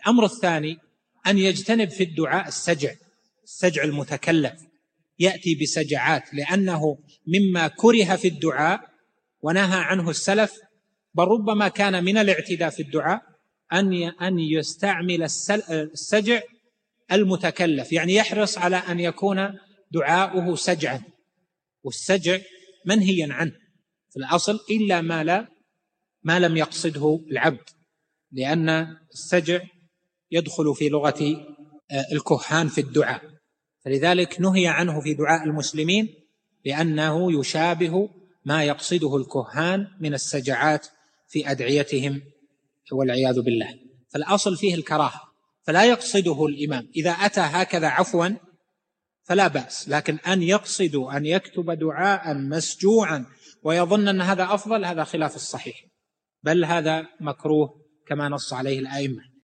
الأمر الثاني أن يجتنب في الدعاء السجع المتكلف، يأتي بسجعات، لأنه مما كره في الدعاء ونهى عنه السلف، بل ربما كان من الاعتداء في الدعاء أن يستعمل السجع المتكلف، يعني يحرص على أن يكون دعاؤه سجعا، والسجع منهيا عنه في الأصل إلا ما لم يقصده العبد، لأن السجع يدخل في لغة الكهان في الدعاء، فلذلك نهي عنه في دعاء المسلمين، لأنه يشابه ما يقصده الكهان من السجعات في أدعيتهم والعياذ بالله. فالأصل فيه الكراهة، فلا يقصده الإمام. إذا أتى هكذا عفوا فلا بأس، لكن أن يقصد أن يكتب دعاء مسجوعا ويظن أن هذا أفضل، هذا خلاف الصحيح، بل هذا مكروه كما نص عليه الأئمة.